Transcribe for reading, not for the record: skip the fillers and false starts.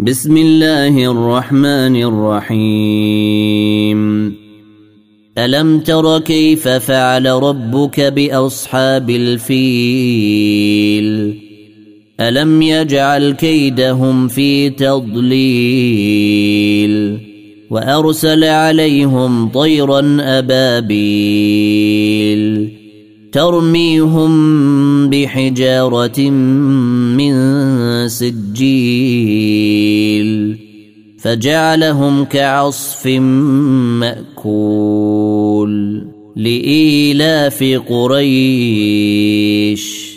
بسم الله الرحمن الرحيم ألم تر كيف فعل ربك بأصحاب الفيل ألم يجعل كيدهم في تضليل وأرسل عليهم طيرا أبابيل ترميهم بحجارة من سجيل فجعلهم كعصف مأكول لإيلاف قريش